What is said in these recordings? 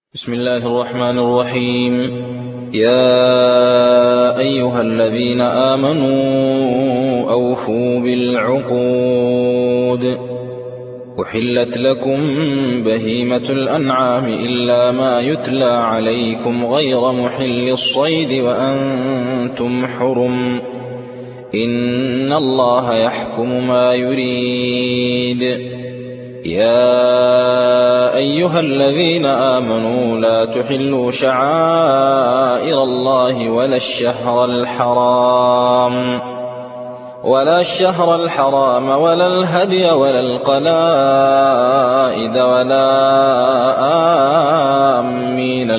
بسم الله الرحمن الرحيم. يا أيها الذين آمنوا أوفوا بالعقود. أحلت لكم بهيمة الأنعام إلا ما يتلى عليكم غير محل الصيد وأنتم حرم. إن الله يحكم ما يريد. يا أيها الذين آمنوا لا تحلوا شعائر الله ولا الشهر الحرام ولا الهدي ولا القلائد ولا آمين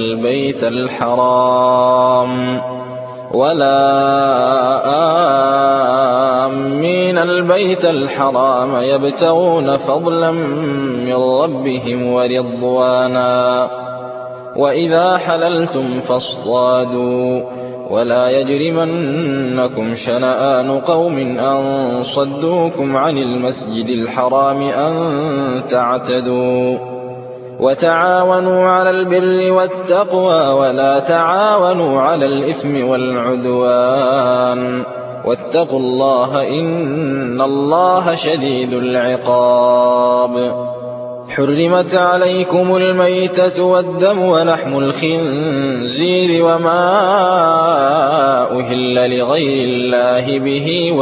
البيت الحرام يبتغون فضلا من ربهم ورضوانا. وإذا حللتم فاصطادوا ولا يجرمنكم شنآن قوم أن صدوكم عن المسجد الحرام أن تعتدوا. وتعاونوا على البر والتقوى ولا تعاونوا على الإثم والعدوان. واتقوا الله إن الله شديد العقاب. حرمت عليكم الميتة والدم ولحم الخنزير وما أهل لغير الله به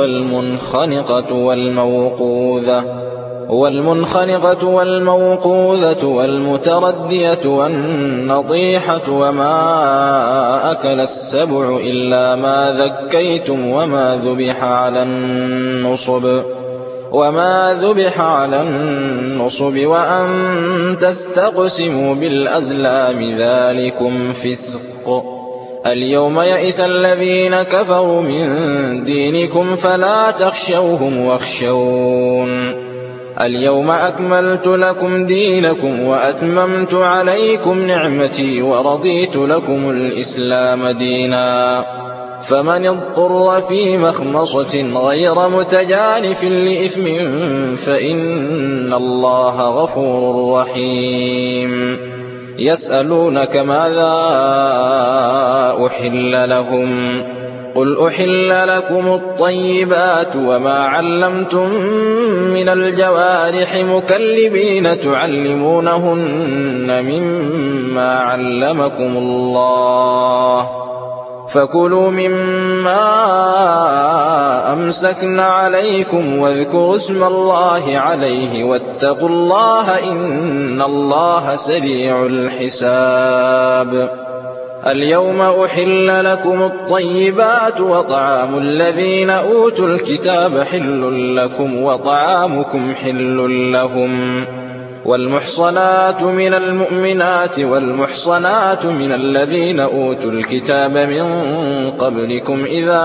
والمنخنقة والموقوذة والمتردية والنطيحة وما أكل السبع إلا ما ذكيتم وما ذبح على النصب وأن تستقسموا بالأزلام ذلكم فسق. اليوم يئس الذين كفروا من دينكم فلا تخشوهم واخشون. اليوم أكملت لكم دينكم وأتممت عليكم نعمتي ورضيت لكم الإسلام دينا. فمن اضطر في مخمصة غير متجانف لإثم فإن الله غفور رحيم. يسألونك ماذا أحل لهم قل أحل لكم الطيبات وما علمتم من الجوارح مكلبين تعلمونهن مما علمكم الله فكلوا مما أمسكن عليكم واذكروا اسم الله عليه واتقوا الله إن الله سريع الحساب. اليوم أحل لكم الطيبات وطعام الذين أوتوا الكتاب حل لكم وطعامكم حل لهم. والمحصنات من المؤمنات والمحصنات من الذين أوتوا الكتاب من قبلكم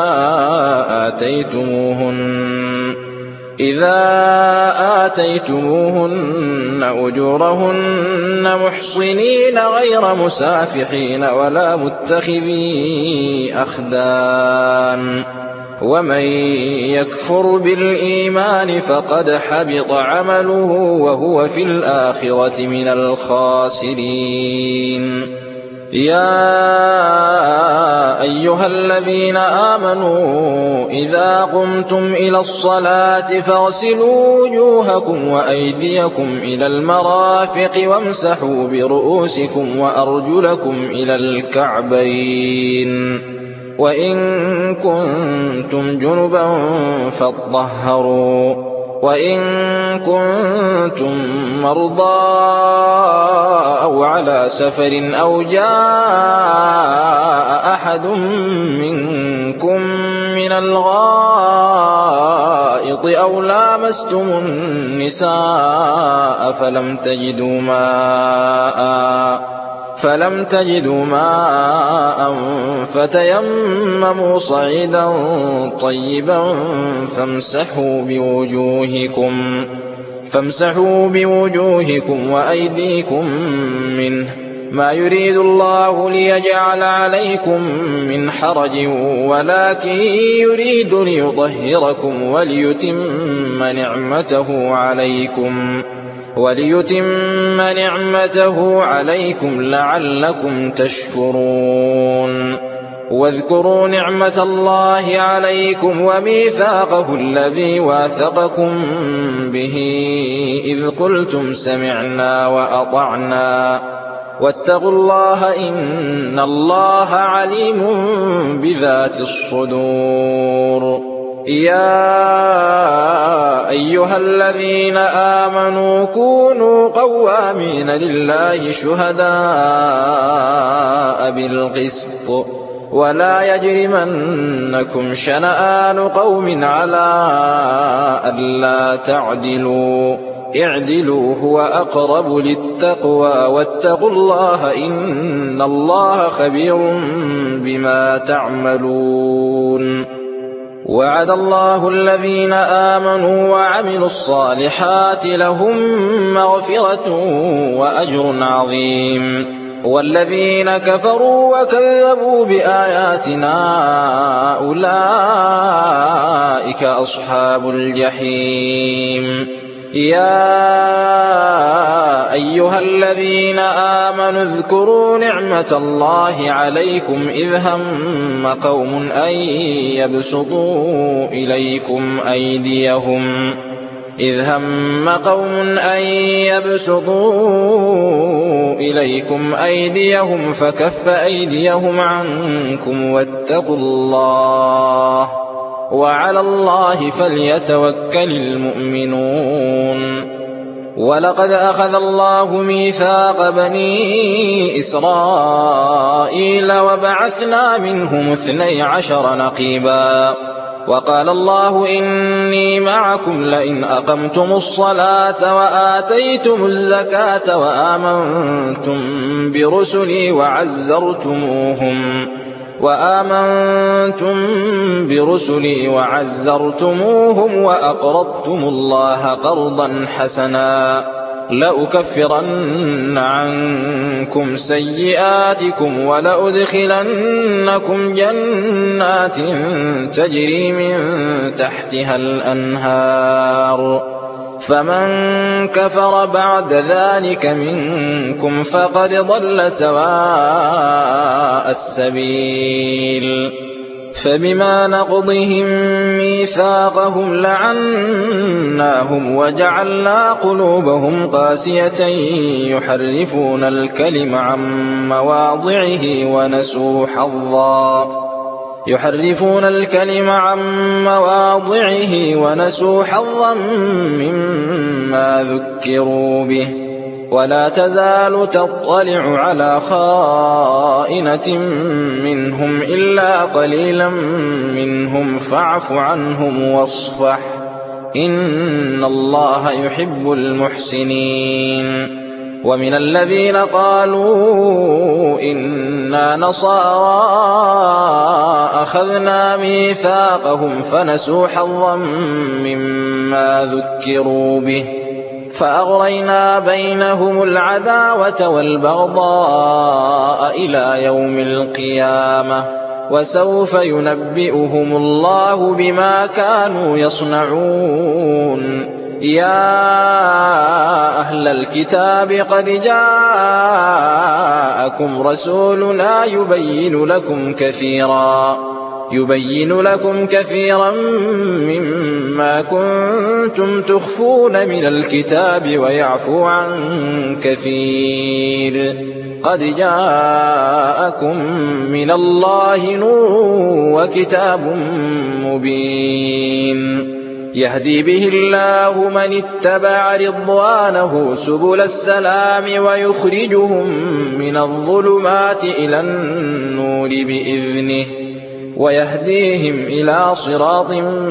إذا آتيتموهن أجورهن محصنين غير مسافحين ولا متخذي أخدان. ومن يكفر بالإيمان فقد حبط عمله وهو في الآخرة من الخاسرين. يا أيها الذين آمنوا إذا قمتم إلى الصلاة فاغسلوا وجوهكم وأيديكم إلى المرافق وامسحوا برؤوسكم وأرجلكم إلى الكعبين. وإن كنتم جنبا فاطهروا. وإن كنتم مرضى أو على سفر أو جاء أحد منكم من الغائط أو لامستم النساء فلم تجدوا ماء فتيمموا صعيدا طيبا فامسحوا بوجوهكم وأيديكم منه ما يريد الله ليجعل عليكم من حرج ولكن يريد ليطهركم وليتم نعمته عليكم وليتم نعمته عليكم لعلكم تشكرون. واذكروا نعمة الله عليكم وميثاقه الذي واثقكم به إذ قلتم سمعنا وأطعنا واتقوا الله إن الله عليم بذات الصدور. يا أيها الذين آمنوا كونوا قوامين لله شهداء بالقسط ولا يجرمنكم شنآن قوم على ألا تعدلوا اعدلوا هو أقرب للتقوى واتقوا الله إن الله خبير بما تعملون. وعد الله الذين آمنوا وعملوا الصالحات لهم مغفرة وأجر عظيم. والذين كفروا وكذبوا بآياتنا أولئك أصحاب الجحيم. يا أيها الذين آمنوا اذكروا نعمة الله عليكم إذ هم قوم أن يبسطوا إليكم أيديهم فكف أيديهم عنكم واتقوا الله وعلى الله فليتوكل المؤمنون. ولقد أخذ الله ميثاق بني إسرائيل وبعثنا منهم 12 نقيبا وقال الله إني معكم لئن أقمتم الصلاة وآتيتم الزكاة وآمنتم برسلي وعزرتموهم وأقرضتم الله قرضا حسنا لأكفرن عنكم سيئاتكم ولأدخلنكم جنات تجري من تحتها الأنهار فمن كفر بعد ذلك منكم فقد ضل سواء السبيل. فبما نقضهم ميثاقهم لعناهم وجعلنا قلوبهم قاسية يحرفون الكلم عن مواضعه ونسوا حظا مما ذكروا به ولا تزال تطلع على خائنة منهم إلا قليلا منهم فاعف عنهم واصفح إن الله يحب المحسنين. ومن الذين قالوا إنا نصارى أخذنا ميثاقهم فنسوا حظا مما ذكروا به فأغرينا بينهم العداوة والبغضاء إلى يوم القيامة وسوف ينبئهم الله بما كانوا يصنعون. يا أهل الكتاب قد جاءكم رسولنا يبين لكم كثيرا مما كنتم تخفون من الكتاب ويعفو عن كثير. قد جاءكم من الله نور وكتاب مبين يهدي به الله من اتبع رضوانه سبل السلام ويخرجهم من الظلمات إلى النور بإذنه ويهديهم إلى صراط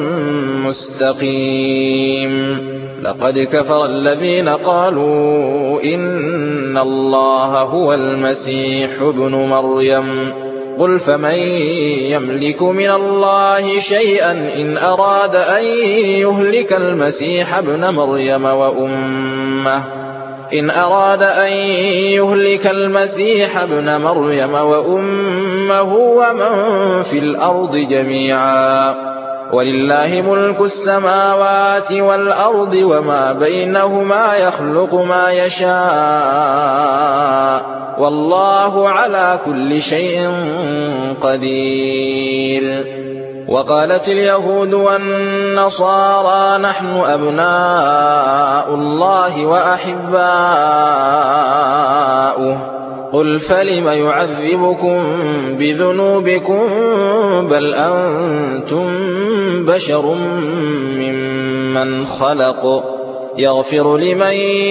مستقيم. لقد كفر الذين قالوا إن الله هو المسيح ابن مريم قل فمن يملك من الله شيئا إن أراد أن يهلك المسيح ابن مريم وأمه ومن في الأرض جميعا ولله ملك السماوات والأرض وما بينهما يخلق ما يشاء والله على كل شيء قدير. وقالت اليهود والنصارى نحن أبناء الله وأحباؤه قل فلم يعذبكم بذنوبكم بل أنتم بشر ممن خلق يغفر لمن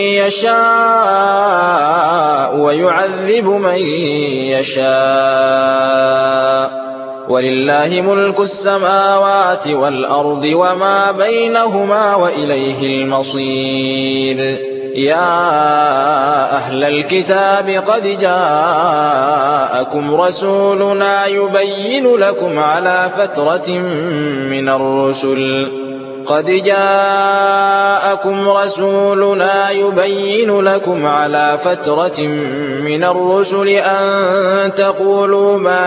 يشاء ويعذب من يشاء ولله ملك السماوات والأرض وما بينهما وإليه المصير. يا أهل الكتاب قد جاءكم رسولنا يبين لكم على فترة من الرسل أن تقولوا ما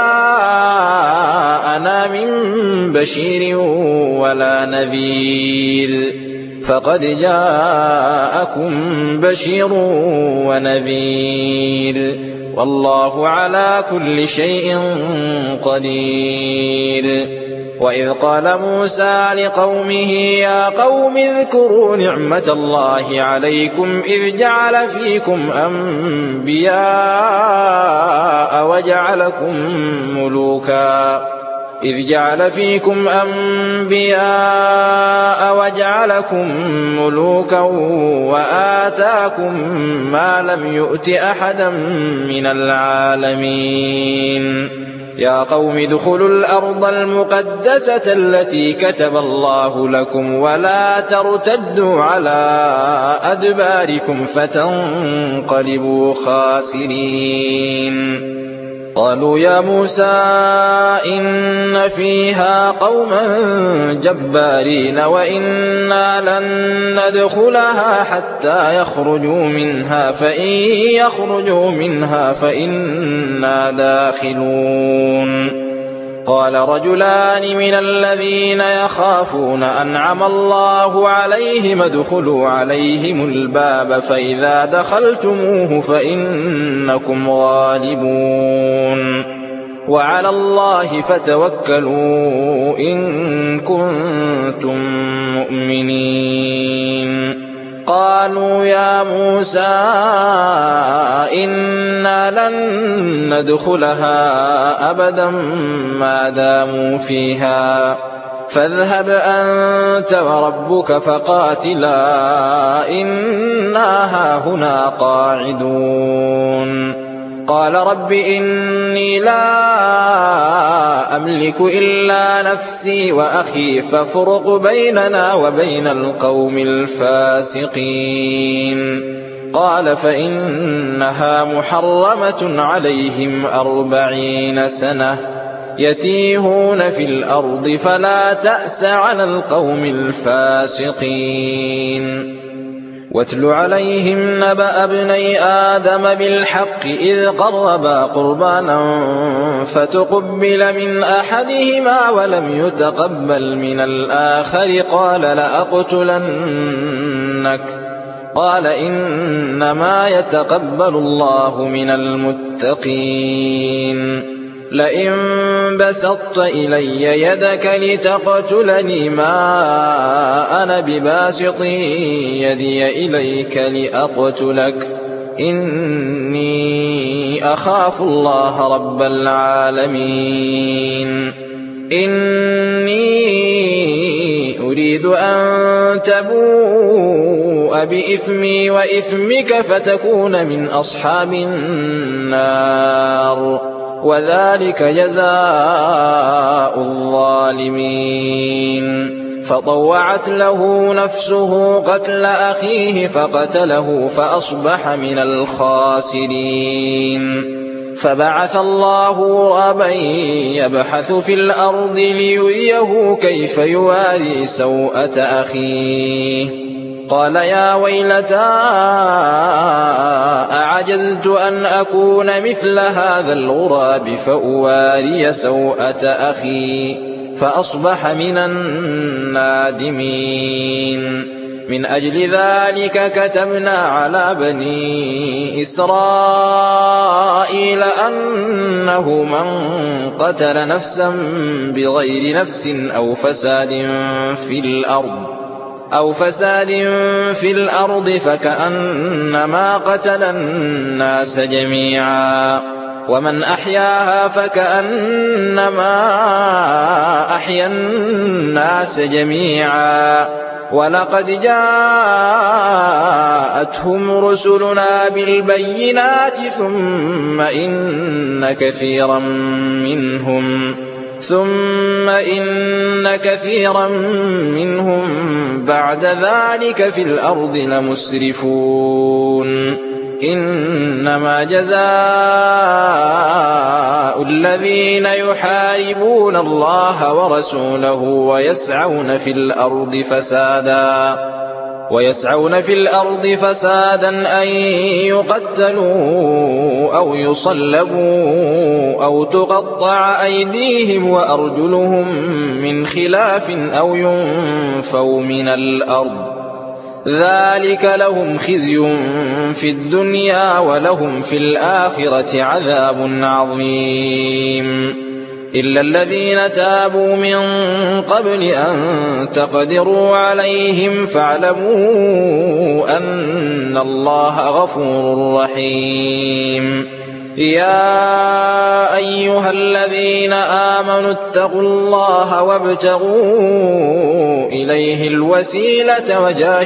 جاءنا من بشير ولا نذير فقد جاءكم بشير ونذير والله على كل شيء قدير. وإذ قال موسى لقومه يا قوم اذكروا نعمة الله عليكم إذ جعل فيكم أنبياء وجعلكم ملوكا وآتاكم ما لم يؤت أحدا من العالمين. يا قوم ادخلوا الأرض المقدسة التي كتب الله لكم ولا ترتدوا على أدباركم فتنقلبوا خاسرين. قالوا يا موسى إن فيها قوما جبارين وإنا لن ندخلها حتى يخرجوا منها فإن يخرجوا منها فإنا داخلون. قال رجلان من الذين يخافون أنعم الله عليهم ادخلوا عليهم الباب فإذا دخلتموه فإنكم غالبون وعلى الله فتوكلوا إن كنتم مؤمنين. قالوا يا موسى إنا لن ندخلها أبدا ما داموا فيها فاذهب أنت وربك فقاتلا إنا هاهنا قاعدون. قال رب إني لا أملك إلا نفسي وأخي فافرق بيننا وبين القوم الفاسقين. قال فإنها محرمة عليهم 40 سنة يتيهون في الأرض فلا تأس على القوم الفاسقين. واتل عليهم نبأ ابني آدم بالحق إذ قربا قربانا فتقبل من أحدهما ولم يتقبل من الآخر قال لأقتلنك قال إنما يتقبل الله من المتقين. لئن بسطت إلي يدك لتقتلني ما أنا بباسط يدي إليك لأقتلك إني أخاف الله رب العالمين. إني أريد أن تبوء بإثمي وإثمك فتكون من أصحاب النار وذلك جزاء الظالمين. فطوعت له نفسه قتل أخيه فقتله فأصبح من الخاسرين. فبعث الله غرابا يبحث في الأرض ليريه كيف يواري سوءة أخيه قال يا ويلتى أعجزت أن أكون مثل هذا الغراب فأواري سوءة أخي فأصبح من النادمين. من أجل ذلك كتبنا على بني إسرائيل أنه من قتل نفسا بغير نفس أو فساد في الأرض فكأنما قتل الناس جميعا، ومن أحياها فكأنما أحيا الناس جميعا. ولقد جاءتهم رسلنا بالبينات ثم إن كثيرا منهم بعد ذلك في الأرض لمسرفون. إنما جزاء الذين يحاربون الله ورسوله ويسعون في الأرض فسادا أن يقتلوا أو يصلبوا أو تقطع أيديهم وأرجلهم من خلاف أو ينفوا من الأرض. ذلك لهم خزي في الدنيا ولهم في الآخرة عذاب عظيم. إلا الذين تابوا من قبل أن تقدروا عليهم فاعلموا أن الله غفور رحيم. يا أيها الذين آمنوا اتقوا الله وابتغوا إليه الوسيلة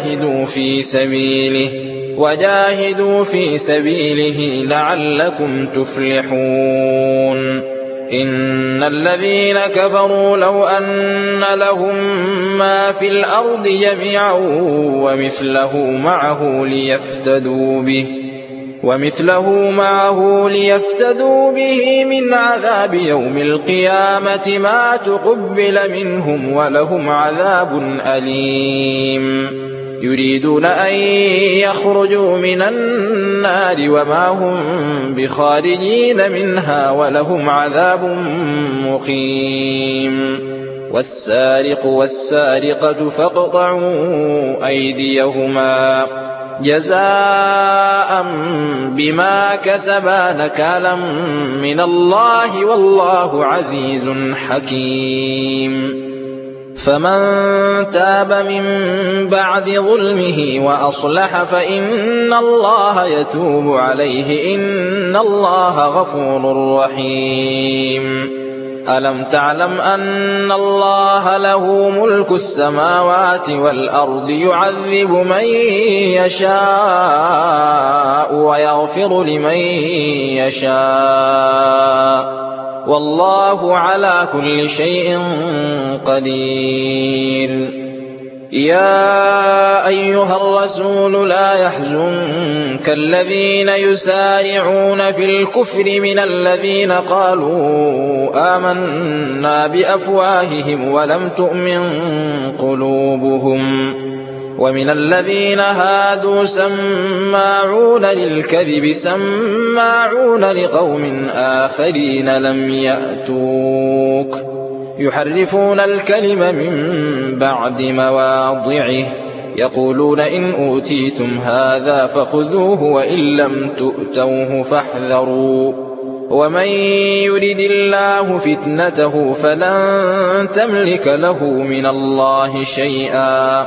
وجاهدوا في سبيله لعلكم تفلحون. إن الذين كفروا لو أن لهم ما في الأرض جميعا ومثله معه ليفتدوا به من عذاب يوم القيامة ما تقبل منهم ولهم عذاب أليم. يريدون أن يخرجوا من النار وما هم بخارجين منها ولهم عذاب مقيم. والسارق والسارقة فاقطعوا أيديهما جزاء بما كسبا نكالا من الله والله عزيز حكيم. فمن تاب من بعد ظلمه وأصلح فإن الله يتوب عليه إن الله غفور رحيم. ألم تعلم أن الله له ملك السماوات والأرض يعذب من يشاء ويغفر لمن يشاء والله على كل شيء قدير. يا أيها الرسول لا يحزنك الذين يسارعون في الكفر من الذين قالوا آمنا بأفواههم ولم تؤمن قلوبهم، ومن الذين هادوا سماعون للكذب سماعون لقوم آخرين لم يأتوك يحرفون الكلم من بعد مواضعه يقولون إن أوتيتم هذا فخذوه وإن لم تؤتوه فاحذروا ومن يرد الله فتنته فلن تملك له من الله شيئا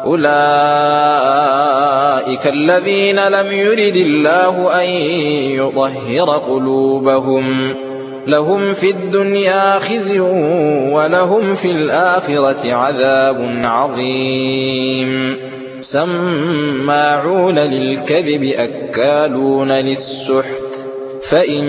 أولئك الذين لم يرد الله أن يطهر قلوبهم لهم في الدنيا خزي ولهم في الآخرة عذاب عظيم. سماعون للكذب أكالون للسحت فإن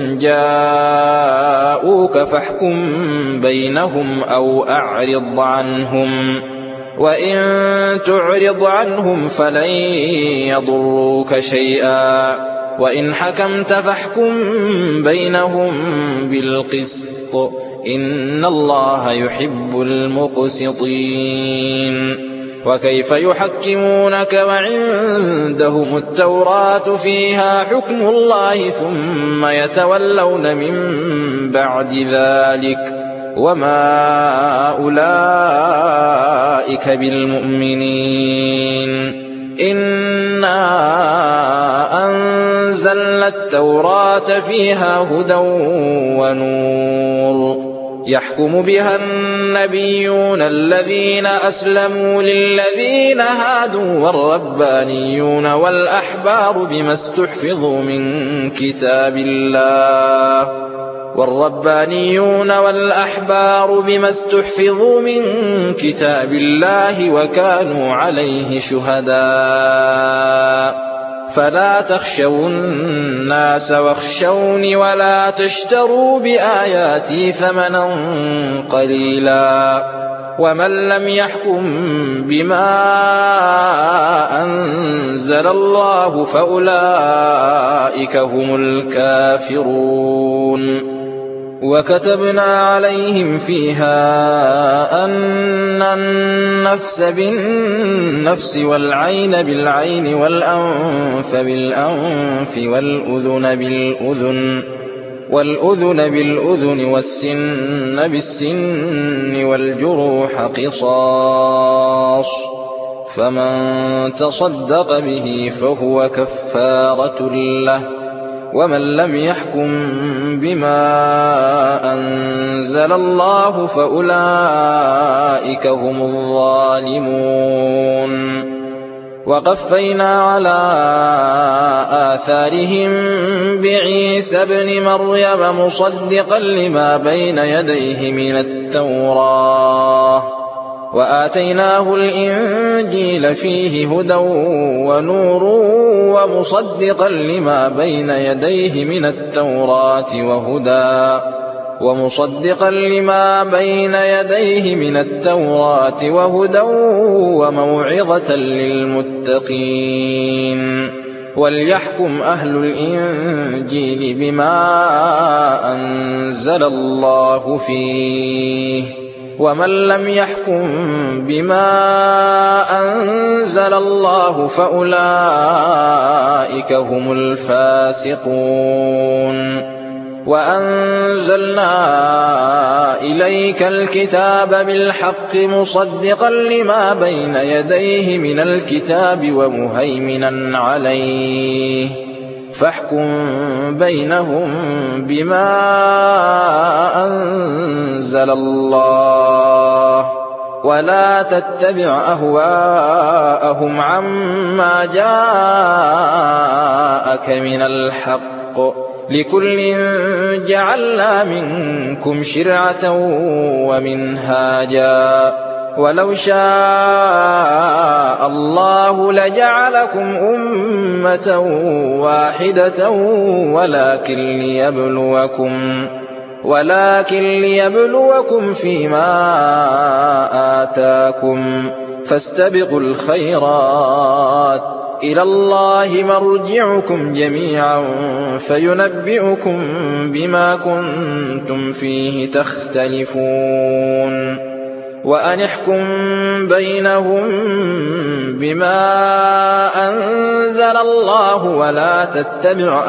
جاءوك فاحكم بينهم أو أعرض عنهم وإن تعرض عنهم فلن يضروك شيئا وإن حكمت فاحكم بينهم بالقسط إن الله يحب المقسطين. وكيف يحكمونك وعندهم التوراة فيها حكم الله ثم يتولون من بعد ذلك وما أولئك بالمؤمنين. إنا أنزلنا التوراة فيها هدى ونور يحكم بها النبيون الذين أسلموا للذين هادوا والربانيون والأحبار بما استحفظوا من كتاب الله وكانوا عليه شهداء. فلا تخشوا الناس واخشوني ولا تشتروا بآياتي ثمنا قليلا. ومن لم يحكم بما أنزل الله فأولئك هم الكافرون. وكتبنا عليهم فيها أن النفس بالنفس والعين بالعين والأنف بالأنف والأذن بالأذن والسن بالسن والجروح قصاص، فمن تصدق به فهو كفارة له. ومن لم يحكم بما أنزل الله فأولئك هم الظالمون. وقفينا على آثارهم بعيسى ابن مريم مصدقا لما بين يديه من التوراة، وآتيناه الإنجيل فيه هدى ونور ومصدقا لما بين يديه من التوراة وهدى وموعظة للمتقين. وليحكم أهل الإنجيل بما أنزل الله فيه، ومن لم يحكم بما أنزل الله فأولئك هم الفاسقون. وأنزلنا إليك الكتاب بالحق مصدقا لما بين يديه من الكتاب ومهيمنا عليه، فاحكم بينهم بما أنزل الله، ولا تتبع أهواءهم عما جاءك من الحق، لكل جعلنا منكم شرعة ومنهاجا، ولو شاء الله لجعلكم أمة واحدة ولكن ليبلوكم فيما آتاكم، فاستبقوا الخيرات، إلى الله مرجعكم جميعا فينبئكم بما كنتم فيه تختلفون. وأن احكم بينهم بما أنزل الله ولا تتبع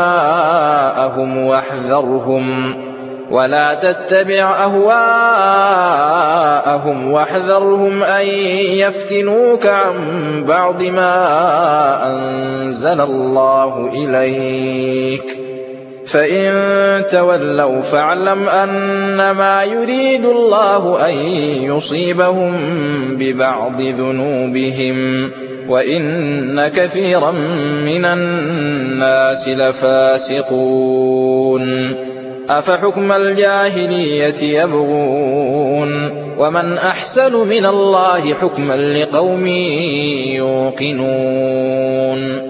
أهواءهم واحذرهم أن يفتنوك عن بعض ما أنزل الله إليك، فإن تولوا فاعلم أنما يريد الله أن يصيبهم ببعض ذنوبهم، وإن كثيرا من الناس لفاسقون. أفحكم الجاهلية يبغون ومن أحسن من الله حكما لقوم يوقنون.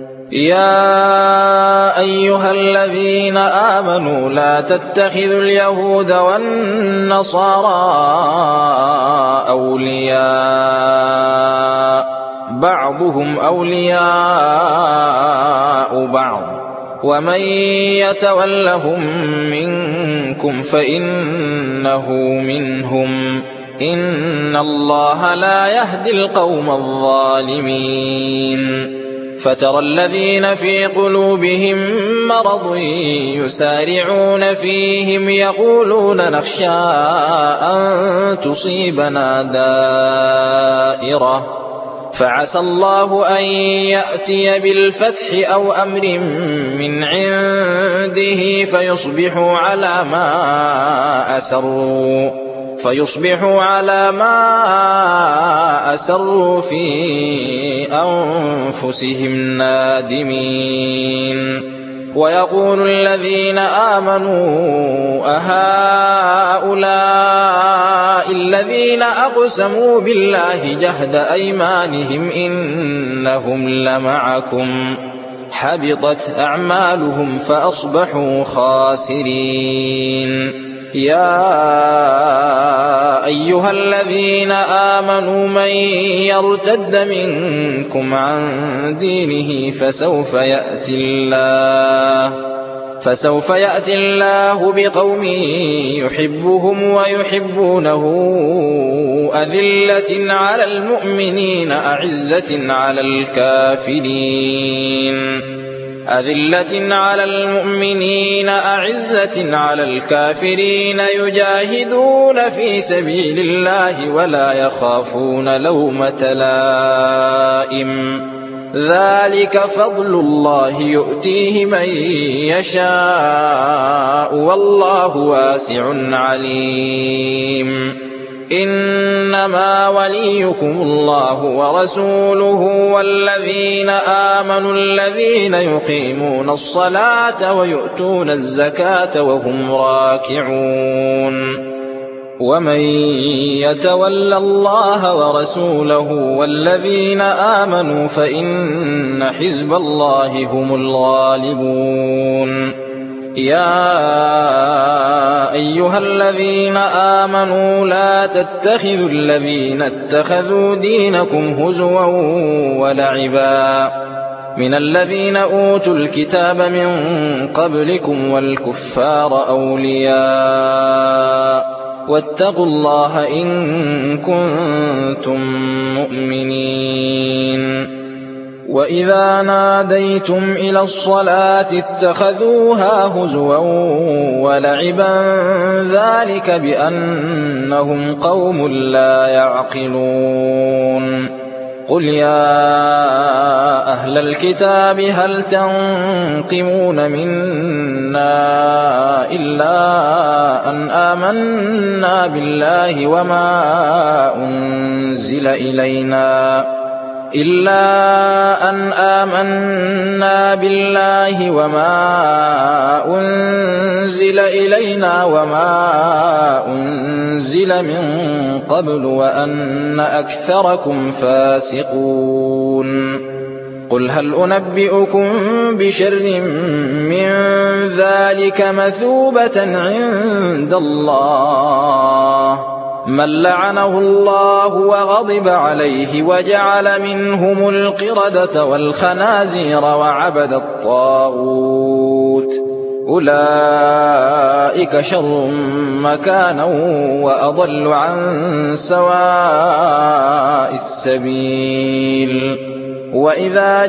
يا أيها الذين آمنوا لا تتخذوا اليهود والنصارى أولياء، بعضهم أولياء بعض، ومن يتولهم منكم فإنه منهم، إن الله لا يهدي القوم الظالمين. فترى الذين في قلوبهم مرض يسارعون فيهم يقولون نخشى أن تصيبنا دائرة فعسى الله أن يأتي بالفتح أو أمر من عنده فيصبحوا على ما أسروا في أنفسهم نادمين ويقول الذين آمنوا أهؤلاء الذين أقسموا بالله جهد أيمانهم إنهم لمعكم حبطت أعمالهم فأصبحوا خاسرين يا أيها الذين آمنوا من يرتد منكم عن دينه فسوف يأتي الله بقوم يحبهم ويحبونه أذلة على المؤمنين أعزة على الكافرين يجاهدون في سبيل الله ولا يخافون لومة لائم ذلك فضل الله يؤتيه من يشاء والله واسع عليم إنما وليكم الله ورسوله والذين آمنوا الذين يقيمون الصلاة ويؤتون الزكاة وهم راكعون ومن يتول الله ورسوله والذين آمنوا فإن حزب الله هم الغالبون يا أيها الذين آمنوا لا تتخذوا الذين اتخذوا دينكم هزوا ولعبا من الذين أوتوا الكتاب من قبلكم والكفار أولياء واتقوا الله إن كنتم مؤمنين وإذا ناديتم إلى الصلاة اتخذوها هزوا ولعبا ذلك بأنهم قوم لا يعقلون قل يا أهل الكتاب هل تنقمون منا إلا أن آمنا بالله وما أنزل إلينا وما أنزل من قبل وأن أكثركم فاسقون قل هل أنبئكم بشر من ذلك مثوبة عند الله من لعنه الله وغضب عليه وجعل منهم القردة والخنازير وعبد الطاغوت أولئك شر مكانا وأضل عن سواء السبيل وإذا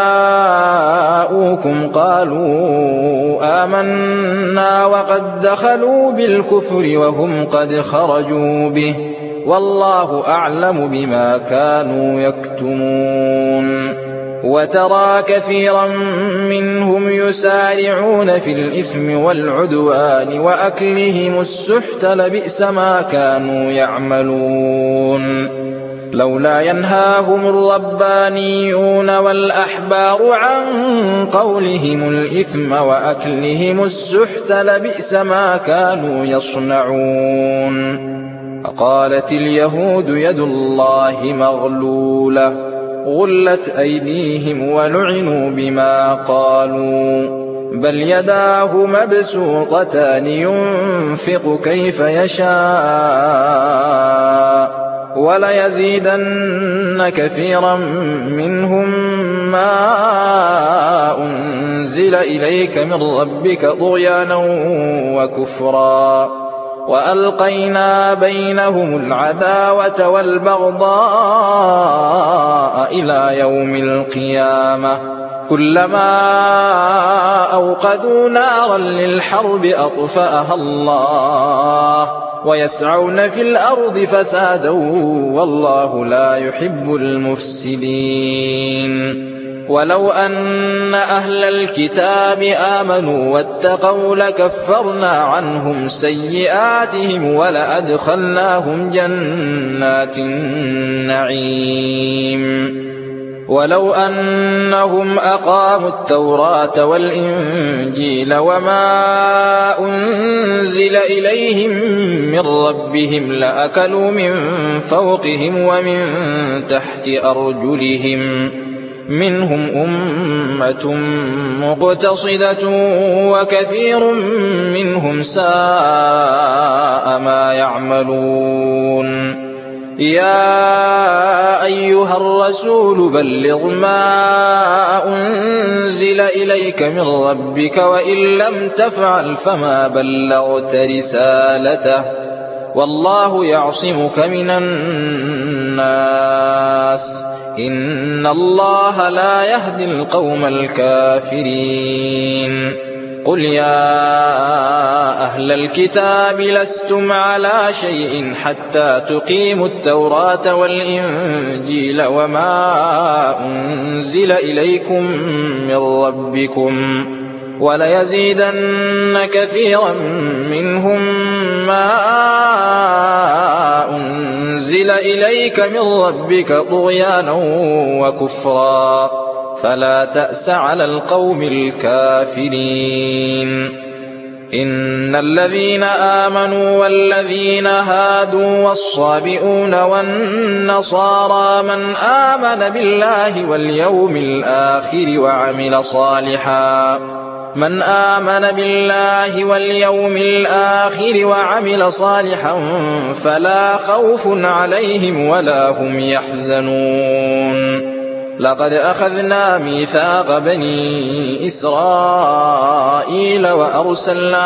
جاءوكم قالوا آمنا وقد دخلوا بالكفر وهم قد خرجوا به والله أعلم بما كانوا يكتمون وترى كثيرا منهم يسارعون في الإثم والعدوان وأكلهم السحت لبئس ما كانوا يعملون لولا ينهاهم الربانيون والأحبار عن قولهم الإثم وأكلهم السحت لبئس ما كانوا يصنعون فقالت اليهود يد الله مغلولة غلت أيديهم ولعنوا بما قالوا بل يداه مبسوطتان ينفق كيف يشاء وليزيدن كثيرا منهم ما أنزل إليك من ربك طغيانا وكفرا وألقينا بينهم العداوة والبغضاء إلى يوم القيامة كلما أوقدوا نارا للحرب أطفأها الله ويسعون في الأرض فسادا والله لا يحب المفسدين ولو أن أهل الكتاب آمنوا واتقوا لكفرنا عنهم سيئاتهم ولأدخلناهم جنات النعيم ولو أنهم أقاموا التوراة والإنجيل وما أنزل إليهم من ربهم لأكلوا من فوقهم ومن تحت أرجلهم منهم أمة مقتصدة وكثير منهم ساء ما يعملون يا أيها الرسول بلغ ما أنزل إليك من ربك وإن لم تفعل فما بلغت رسالته والله يعصمك من الناس إن الله لا يهدي القوم الكافرين قل يا أهل الكتاب لستم على شيء حتى تقيموا التوراة والإنجيل وما أنزل إليكم من ربكم وليزيدن كثيرا منهم ما أنزل إليك من ربك طغيانا وكفرا فلا تأس على القوم الكافرين إن الذين آمنوا والذين هادوا والصابئون والنصارى من آمن بالله واليوم الآخر وعمل صالحا فلا خوف عليهم ولا هم يحزنون لقد أخذنا ميثاق بني إسرائيل وأرسلنا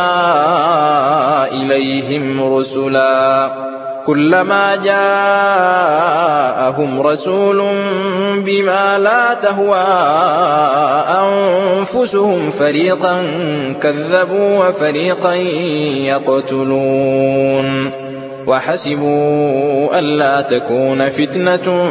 إليهم رسلا كلما جاءهم رسول بما لا تهوى أنفسهم فريقا كذبوا وفريقا يقتلون وحسبوا ألا تكون فتنة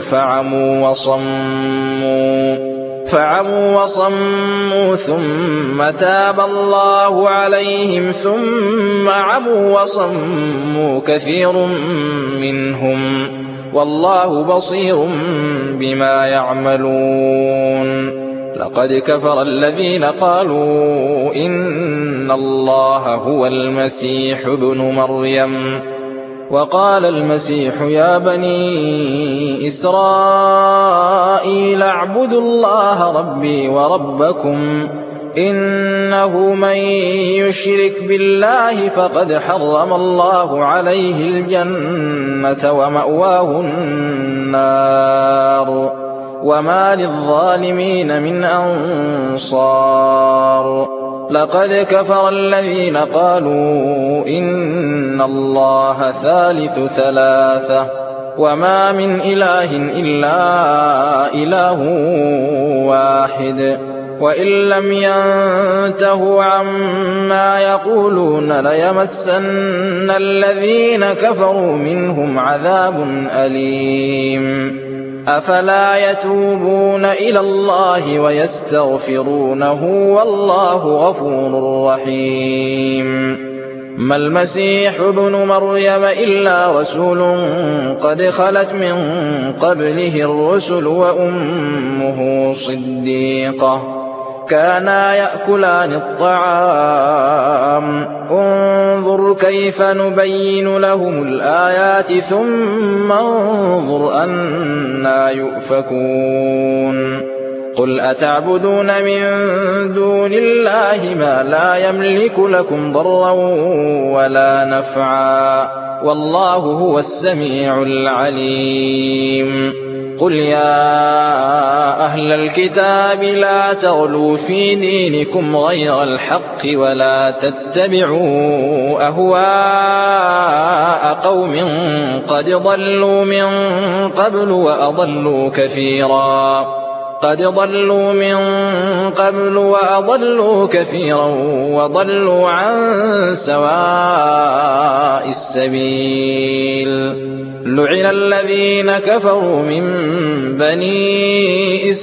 فعموا وصموا ثم تاب الله عليهم ثم عموا وصموا كثير منهم والله بصير بما يعملون لقد كفر الذين قالوا إن الله هو المسيح ابن مريم وقال المسيح يا بني إسرائيل اعبدوا الله ربي وربكم إنه من يشرك بالله فقد حرم الله عليه الجنة ومأواه النار وما للظالمين من أنصار لقد كفر الذين قالوا إن الله ثالث ثلاثة وما من إله إلا إله واحد وإن لم ينتهوا عما يقولون ليمسن الذين كفروا منهم عذاب أليم أفلا يتوبون إلى الله ويستغفرونه والله غفور رحيم ما المسيح ابن مريم إلا رسول قد خلت من قبله الرسل وأمه صديقة كانا يأكلان الطعام انظر كيف نبين لهم الآيات ثم انظر أنى يؤفكون قل أتعبدون من دون الله ما لا يملك لكم ضرا ولا نفعا والله هو السميع العليم قل يا أهل الكتاب لا تغلوا في دينكم غير الحق ولا تتبعوا أهواء قوم قد ضلوا من قبل وأضلوا كثيرا وضلوا عن سواء السبيل لعن الذين كفروا من بني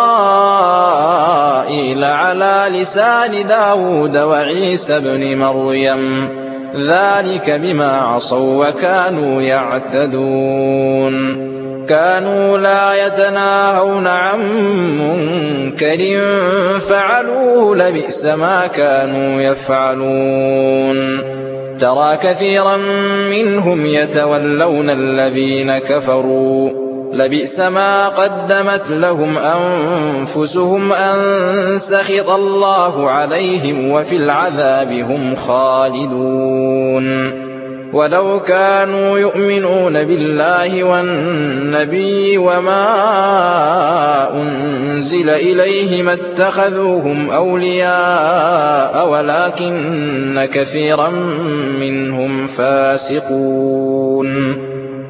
إسرائيل على لسان داود وعيسى بن مريم ذلك بما عصوا وكانوا يعتدون كانوا لا يتناهون عن منكر فعلوه لبئس ما كانوا يفعلون ترى كثيرا منهم يتولون الذين كفروا لبئس ما قدمت لهم أنفسهم أن سخط الله عليهم وفي العذاب هم خالدون ولو كانوا يؤمنون بالله والنبي وما أنزل إليه ما اتخذوهم أولياء ولكن كثيرا منهم فاسقون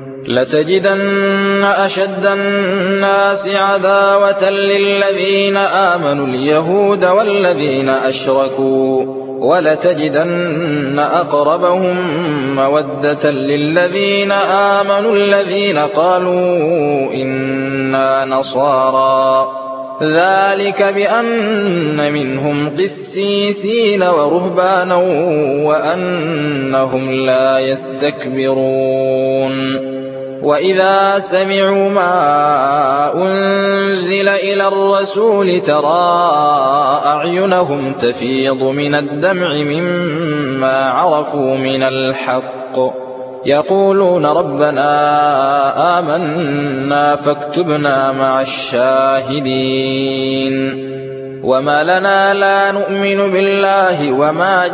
لتجدن أشد الناس عداوة للذين آمنوا اليهود والذين أشركوا ولتجدن أقربهم مودة للذين آمنوا الذين قالوا إنا نصارى ذلك بأن منهم قسيسين ورهبانا وأنهم لا يستكبرون وإذا سمعوا ما أنزل إلى الرسول ترى أعينهم تفيض من الدمع مما عرفوا من الحق يقولون ربنا آمنا فاكتبنا مع الشاهدين وما لنا لا نؤمن بالله وما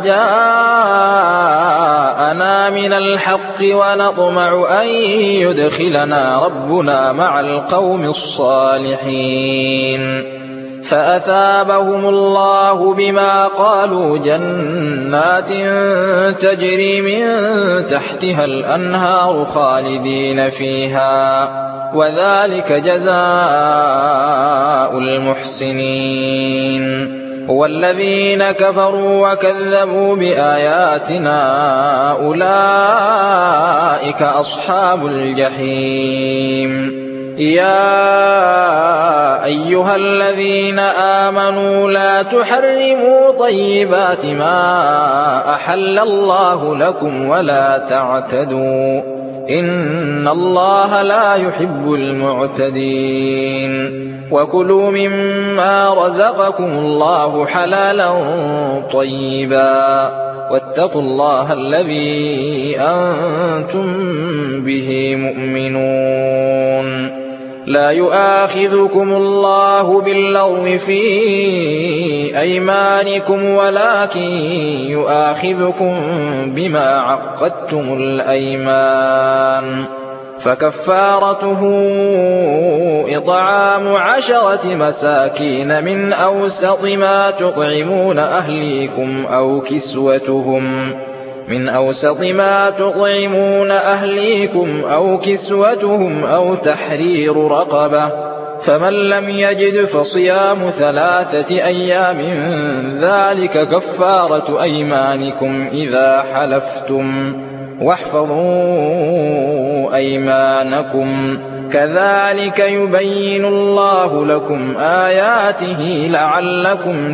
جاءنا من الحق ونطمع أن يدخلنا ربنا مع القوم الصالحين فأثابهم الله بما قالوا جنات تجري من تحتها الأنهار خالدين فيها وذلك جزاء المحسنين والذين كفروا وكذبوا بآياتنا أولئك أصحاب الجحيم يا أيها الذين آمنوا لا تحرموا طيبات ما أحل الله لكم ولا تعتدوا إن الله لا يحب المعتدين وكلوا مما رزقكم الله حلالا طيبا واتقوا الله الذي أنتم به مؤمنون لا يؤاخذكم الله باللغو في أيمانكم ولكن يؤاخذكم بما عقدتم الأيمان فكفارته إطعام 10 مساكين من أوسط ما تطعمون أهليكم أو كسوتهم أو تحرير رقبة فمن لم يجد فصيام 3 أيام ذلك كفارة أيمانكم إذا حلفتم واحفظوا أيمانكم كذلك يبين الله لكم آياته لعلكم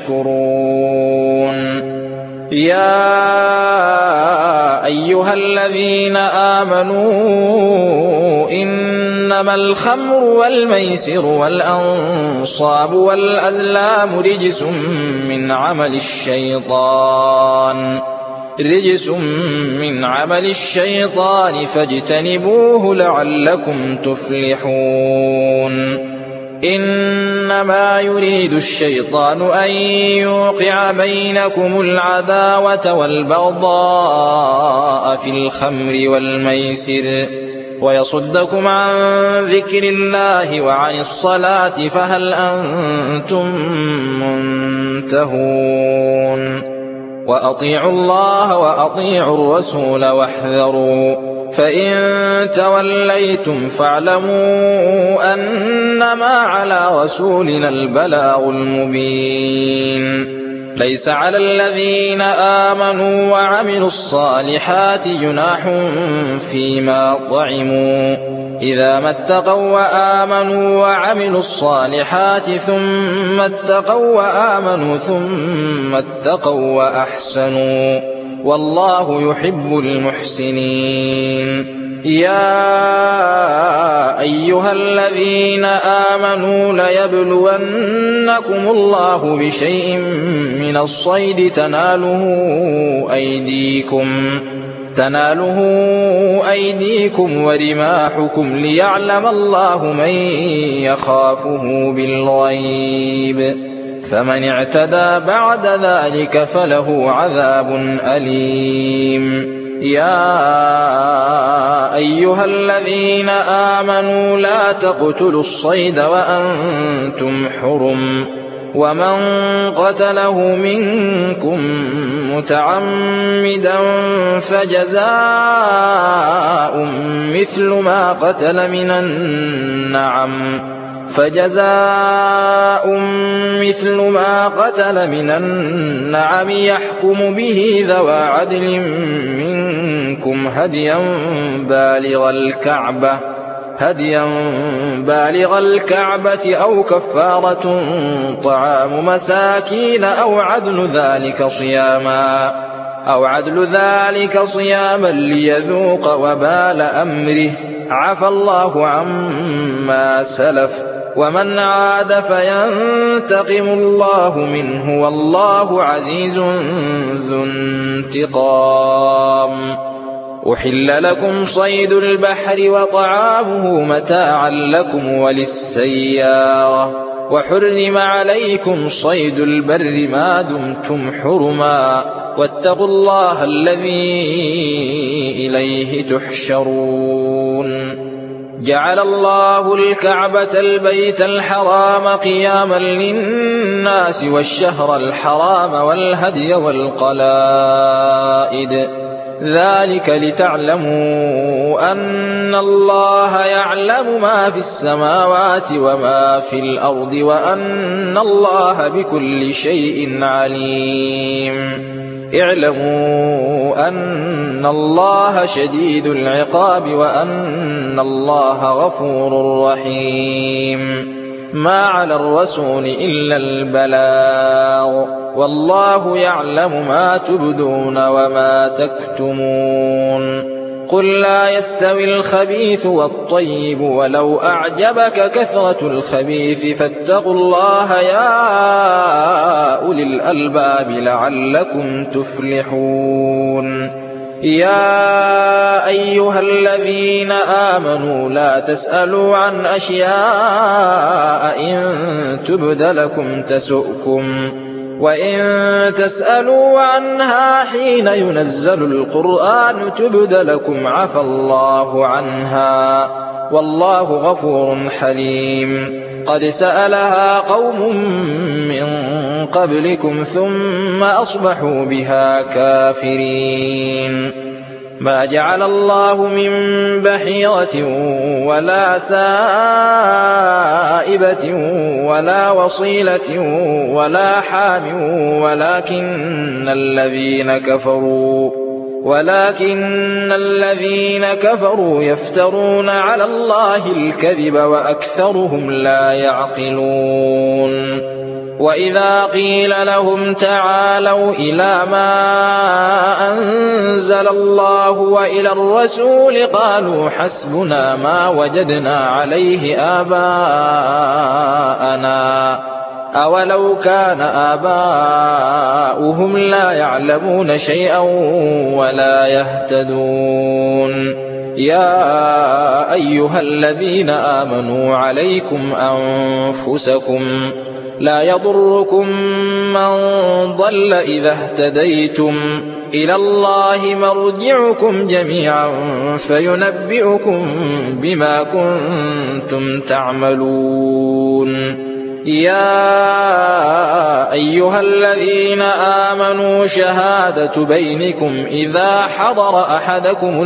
تشكرون يا أيها الذين آمنوا إنما الخمر والميسر والأنصاب والأزلام رجس من عمل الشيطان فاجتنبوه لعلكم تفلحون إنما يريد الشيطان أن يوقع بينكم العداوة والبغضاء في الخمر والميسر ويصدكم عن ذكر الله وعن الصلاة فهل أنتم منتهون وأطيعوا الله وأطيعوا الرسول واحذروا فإن توليتم فاعلموا أنما على رسولنا البلاغ المبين ليس على الذين آمنوا وعملوا الصالحات جناح فيما طعموا إذا ما اتقوا وآمنوا وعملوا الصالحات ثم اتقوا وآمنوا ثم اتقوا وأحسنوا والله يحب المحسنين يا أيها الذين آمنوا ليبلونكم الله بشيء من الصيد تناله أيديكم ورماحكم ليعلم الله من يخافه بالغيب فمن اعتدى بعد ذلك فله عذاب أليم يا أيها الذين آمنوا لا تقتلوا الصيد وأنتم حرم ومن قتله منكم متعمدا فجزاء مثل ما قتل من النعم يحكم به ذوى عدل منكم هديا بالغ الكعبة أو كفارة طعام مساكين أو عدل ذلك صياما ليذوق وبال أمره عفى الله عما سلف ومن عاد فينتقم الله منه والله عزيز ذو انتقام أحل لكم صيد البحر وطعامه متاعا لكم وللسيارة وحرم عليكم صيد البر ما دمتم حرما واتقوا الله الذي إليه تحشرون جعل الله الكعبة البيت الحرام قياما للناس والشهر الحرام والهدي والقلائد ذلك لتعلموا أن الله يعلم ما في السماوات وما في الأرض وأن الله بكل شيء عليم اعلموا أن الله شديد العقاب وأن الله غفور رحيم ما على الرسول إلا البلاغ والله يعلم ما تبدون وما تكتمون قل لا يستوي الخبيث والطيب ولو أعجبك كثرة الخبيث فاتقوا الله يا أولي الألباب لعلكم تفلحون يا أيها الذين آمنوا لا تسألوا عن أشياء إن تبد لكم تسؤكم وإن تسألوا عنها حين ينزل القرآن تبد لكم عفى الله عنها والله غفور حليم قد سألها قوم من قبلكم ثم أصبحوا بها كافرين ما جعل الله من بحيرة ولا سائبة ولا وصيلة ولا حام ولكن الذين كفروا يفترون على الله الكذب وأكثرهم لا يعقلون وإذا قيل لهم تعالوا إلى ما أنزل الله وإلى الرسول قالوا حسبنا ما وجدنا عليه آباءنا أولو كان آباؤهم لا يعلمون شيئا ولا يهتدون يا أيها الذين آمنوا عليكم أنفسكم لا يضركم من ضل إذا اهتديتم إلى الله مرجعكم جميعا فينبئكم بما كنتم تعملون. يا أيها الذين آمنوا شهادة بينكم إذا حضر أحدكم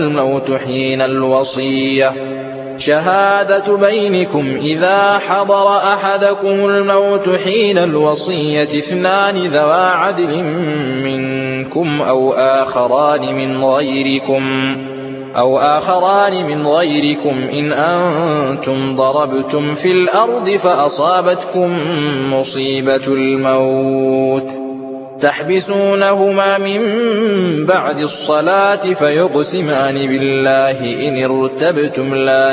الموت حين الوصية اثنان ذوا عدل منكم أو آخران من غيركم إن أنتم ضربتم في الأرض فأصابتكم مصيبة الموت تحبسونهما من بعد الصلاة فيقسمان بالله إن ارتبتم لا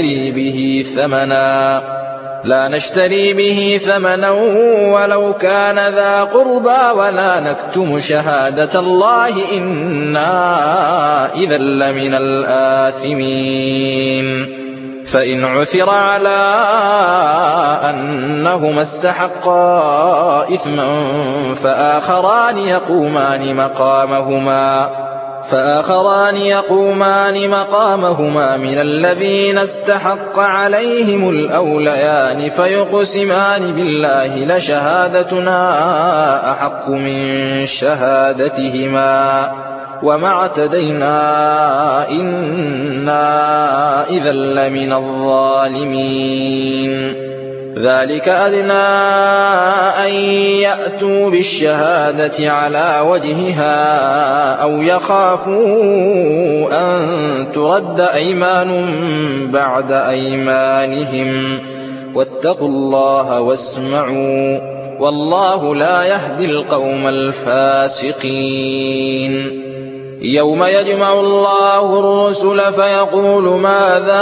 نشتري به ثمنا ولو كان ذا قربى ولا نكتم شهادة الله إنا إذا لمن الآثمين. فإن عثر على أنهما استحقا إثما فآخران يقومان مقامهما من الذين استحق عليهم الأوليان فيقسمان بالله لشهادتنا أحق من شهادتهما وما اعتدينا إنا إذا لمن الظالمين. ذلك أدنى أن يأتوا بالشهادة على وجهها أو يخافوا أن ترد أيمان بعد أيمانهم واتقوا الله واسمعوا والله لا يهدي القوم الفاسقين. يوم يجمع الله الرسل فيقول ماذا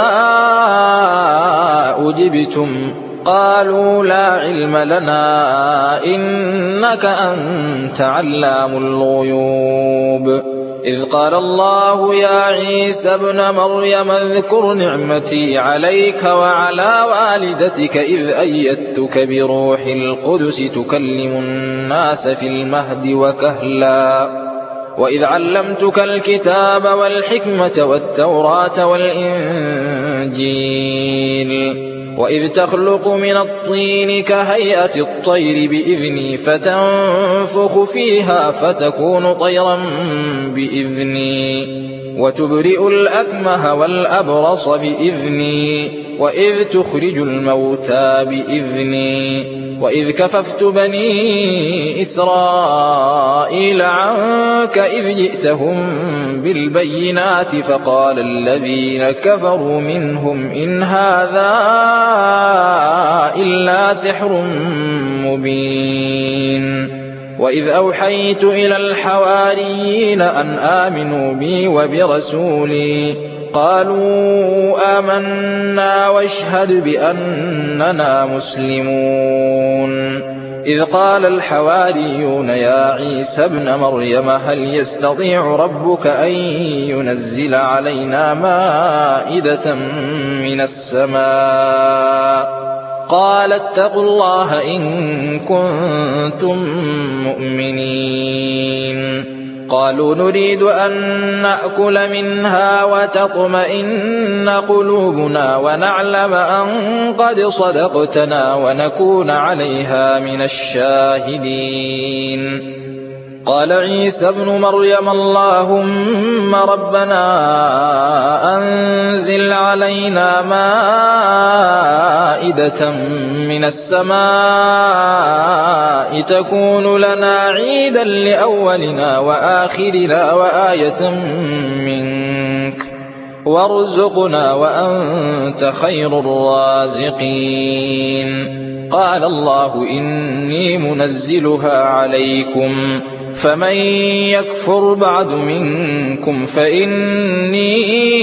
أجبتم قالوا لا علم لنا إنك أنت علام الغيوب. إذ قال الله يا عيسى ابن مريم اذكر نعمتي عليك وعلى والدتك إذ أيدتك بروح القدس تكلم الناس في المهد وكهلا وإذ علمتك الكتاب والحكمة والتوراة والإنجيل وإذ تخلق من الطين كهيئة الطير بإذني فتنفخ فيها فتكون طيرا بإذني وتبرئ الأكمه والأبرص بإذني وإذ تخرج الموتى بإذني وإذ كففت بني إسرائيل عنك إذ جئتهم بالبينات فقال الذين كفروا منهم إن هذا إلا سحر مبين. وإذ أوحيت إلى الحواريين أن آمنوا بي وبرسولي قالوا آمنا واشهد بأننا مسلمون. إذ قال الحواريون يا عيسى ابن مريم هل يستطيع ربك أن ينزل علينا مائدة من السماء قال اتقوا الله إن كنتم مؤمنين. قالوا نريد أن نأكل منها وتطمئن قلوبنا ونعلم أن قد صدقتنا ونكون عليها من الشاهدين. قال عيسى ابن مريم اللهم ربنا أنزل علينا مائدة من السماء تكون لنا عيدا لأولنا وآخرنا وآية منك وارزقنا وأنت خير الرازقين. قال الله إني منزلها عليكم فمن يكفر بعد منكم فإني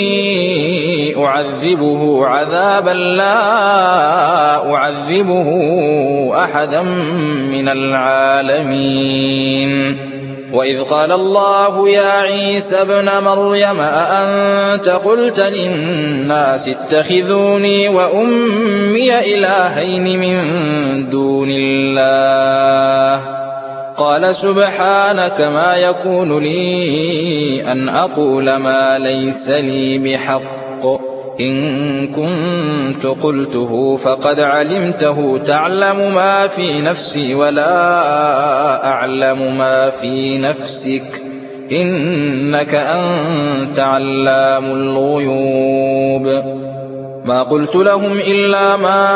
أعذبه عذابا لا أعذبه أحدا من العالمين وإذ قال الله يا عيسى ابن مريم أأنت قلت للناس اتخذوني وأمي إلهين من دون الله قال سبحانك ما يكون لي أن أقول ما ليس لي بحق إن كنت قلته فقد علمته تعلم ما في نفسي ولا أعلم ما في نفسك إنك أنت علام الغيوب ما قلت لهم إلا ما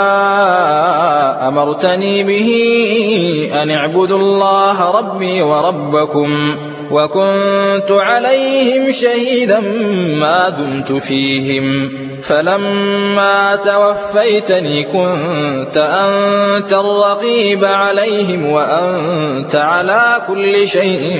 أمرتني به أن اعبدوا الله ربي وربكم وكنت عليهم شهيدا ما دمت فيهم فلما توفيتني كنت أنت الرقيب عليهم وأنت على كل شيء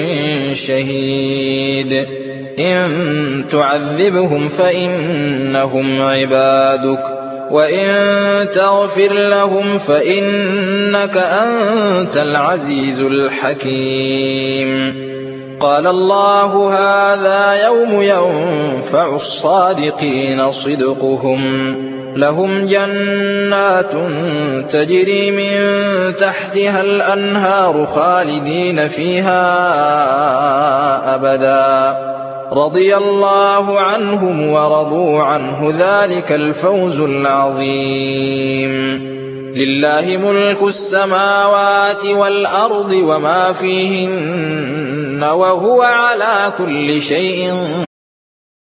شهيد إن تعذبهم فإنهم عبادك وإن تغفر لهم فإنك أنت العزيز الحكيم قال الله هذا يوم ينفع الصادقين صدقهم لهم جنات تجري من تحتها الأنهار خالدين فيها أبدا رضي الله عنهم ورضوا عنه ذلك الفوز العظيم لله ملك السماوات والأرض وما فيهن وهو على كل شيء